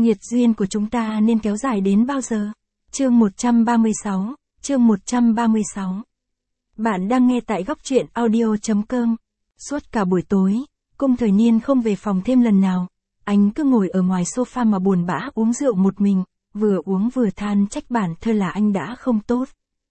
Nghiệt duyên của chúng ta nên kéo dài đến bao giờ? Chương 136. Bạn đang nghe tại góc truyện audio.com. Suốt cả buổi tối, Cung Thời Niên không về phòng thêm lần nào. Anh cứ ngồi ở ngoài sofa mà buồn bã uống rượu một mình, vừa uống vừa than trách bản thân là anh đã không tốt.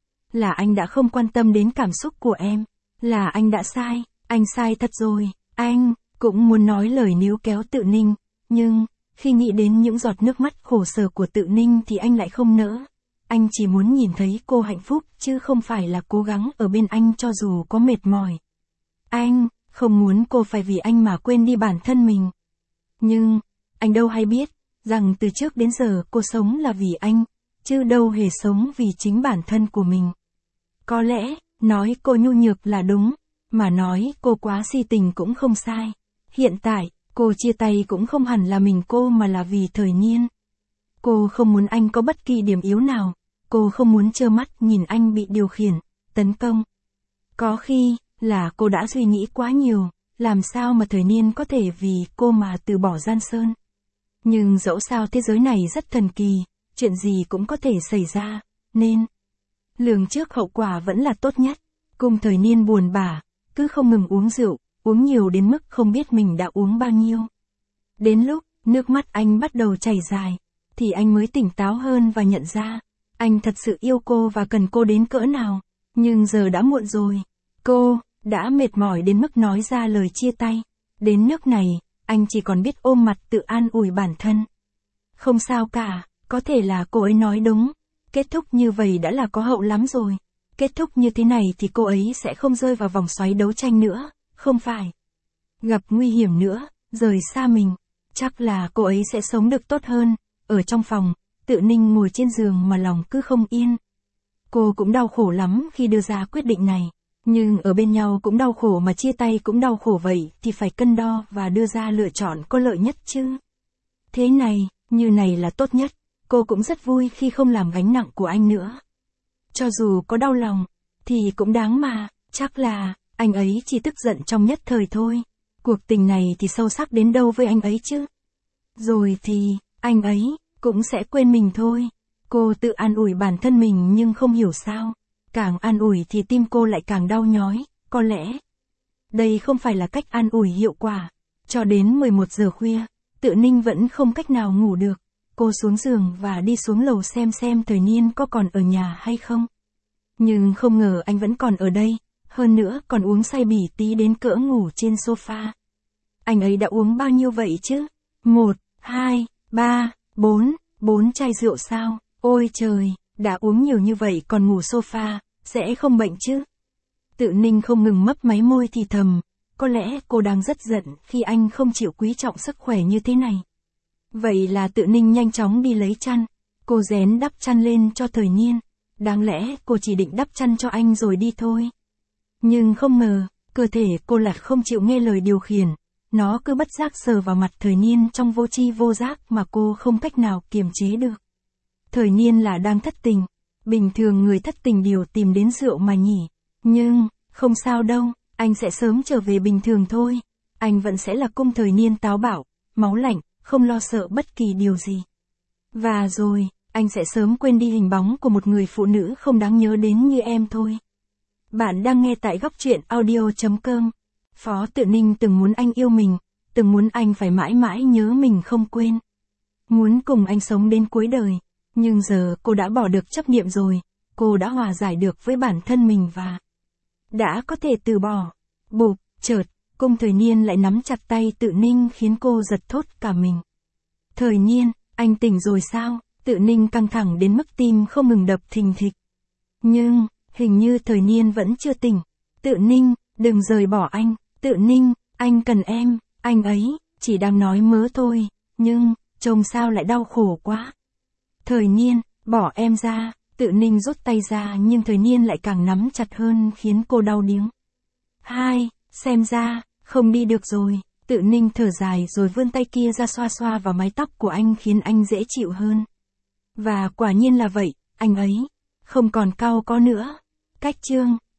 Là anh đã không quan tâm đến cảm xúc của em. Là anh đã sai, anh sai thật rồi. Anh cũng muốn nói lời níu kéo Tự Ninh, nhưng khi nghĩ đến những giọt nước mắt khổ sở của Tự Ninh thì anh lại không nỡ. Anh chỉ muốn nhìn thấy cô hạnh phúc chứ không phải là cố gắng ở bên anh cho dù có mệt mỏi. Anh không muốn cô phải vì anh mà quên đi bản thân mình. Nhưng anh đâu hay biết rằng từ trước đến giờ cô sống là vì anh, chứ đâu hề sống vì chính bản thân của mình. Có lẽ nói cô nhu nhược là đúng, mà nói cô quá si tình cũng không sai. Hiện tại cô chia tay cũng không hẳn là mình cô mà là vì Thời Niên. Cô không muốn anh có bất kỳ điểm yếu nào. Cô không muốn trơ mắt nhìn anh bị điều khiển, tấn công. Có khi là cô đã suy nghĩ quá nhiều, làm sao mà Thời Niên có thể vì cô mà từ bỏ Giang Sơn. Nhưng dẫu sao thế giới này rất thần kỳ, chuyện gì cũng có thể xảy ra, nên lường trước hậu quả vẫn là tốt nhất. Cung Thời Niên buồn bã, cứ không ngừng uống rượu, uống nhiều đến mức không biết mình đã uống bao nhiêu. Đến lúc nước mắt anh bắt đầu chảy dài, thì anh mới tỉnh táo hơn và nhận ra, anh thật sự yêu cô và cần cô đến cỡ nào. Nhưng giờ đã muộn rồi. Cô đã mệt mỏi đến mức nói ra lời chia tay. Đến nước này, anh chỉ còn biết ôm mặt tự an ủi bản thân. Không sao cả, có thể là cô ấy nói đúng. Kết thúc như vậy đã là có hậu lắm rồi. Kết thúc như thế này thì cô ấy sẽ không rơi vào vòng xoáy đấu tranh nữa, không phải gặp nguy hiểm nữa, rời xa mình. Chắc là cô ấy sẽ sống được tốt hơn. Ở trong phòng, Tự Ninh ngồi trên giường mà lòng cứ không yên. Cô cũng đau khổ lắm khi đưa ra quyết định này. Nhưng ở bên nhau cũng đau khổ mà chia tay cũng đau khổ vậy thì phải cân đo và đưa ra lựa chọn có lợi nhất chứ. Thế này, như này là tốt nhất. Cô cũng rất vui khi không làm gánh nặng của anh nữa. Cho dù có đau lòng, thì cũng đáng mà. Chắc là anh ấy chỉ tức giận trong nhất thời thôi. Cuộc tình này thì sâu sắc đến đâu với anh ấy chứ. Rồi thì anh ấy cũng sẽ quên mình thôi. Cô tự an ủi bản thân mình nhưng không hiểu sao. Càng an ủi thì tim cô lại càng đau nhói. Có lẽ đây không phải là cách an ủi hiệu quả. Cho đến 11 giờ khuya, Tự Ninh vẫn không cách nào ngủ được. Cô xuống giường và đi xuống lầu xem Thời Niên có còn ở nhà hay không. Nhưng không ngờ anh vẫn còn ở đây. Hơn nữa còn uống say bỉ tí đến cỡ ngủ trên sofa. Anh ấy đã uống bao nhiêu vậy chứ? 1, 2, 3, 4 chai rượu sao? Ôi trời, đã uống nhiều như vậy còn ngủ sofa, sẽ không bệnh chứ? Tự Ninh không ngừng mấp máy môi thì thầm, có lẽ cô đang rất giận khi anh không chịu quý trọng sức khỏe như thế này. Vậy là Tự Ninh nhanh chóng đi lấy chăn, cô rén đắp chăn lên cho Thời Niên, đáng lẽ cô chỉ định đắp chăn cho anh rồi đi thôi. Nhưng không ngờ, cơ thể cô lại không chịu nghe lời điều khiển. Nó cứ bất giác sờ vào mặt Thời Niên trong vô tri vô giác mà cô không cách nào kiềm chế được. Thời Niên là đang thất tình. Bình thường người thất tình đều tìm đến rượu mà nhỉ. Nhưng, không sao đâu, anh sẽ sớm trở về bình thường thôi. Anh vẫn sẽ là Cung Thời Niên táo bạo, máu lạnh, không lo sợ bất kỳ điều gì. Và rồi, anh sẽ sớm quên đi hình bóng của một người phụ nữ không đáng nhớ đến như em thôi. Bạn đang nghe tại góc truyện audio.com. Phó Tự Ninh từng muốn anh yêu mình, từng muốn anh phải mãi mãi nhớ mình không quên. Muốn cùng anh sống đến cuối đời, nhưng giờ cô đã bỏ được chấp niệm rồi, cô đã hòa giải được với bản thân mình và đã có thể từ bỏ. Bụp, chợt, Cung Thời Niên lại nắm chặt tay Tự Ninh khiến cô giật thốt cả mình. Thời Niên, anh tỉnh rồi sao? Tự Ninh căng thẳng đến mức tim không ngừng đập thình thịch. Nhưng, hình như Thời Niên vẫn chưa tỉnh. Tự Ninh, đừng rời bỏ anh. Tự Ninh, anh cần em. Anh ấy chỉ đang nói mớ thôi, nhưng trông sao lại đau khổ quá. Thời Niên, bỏ em ra. Tự Ninh rút tay ra nhưng Thời Niên lại càng nắm chặt hơn khiến cô đau điếng. Xem ra không đi được rồi. Tự Ninh thở dài rồi vươn tay kia ra xoa xoa vào mái tóc của anh khiến anh dễ chịu hơn. Và quả nhiên là vậy, anh ấy không còn cau có nữa. Cách chương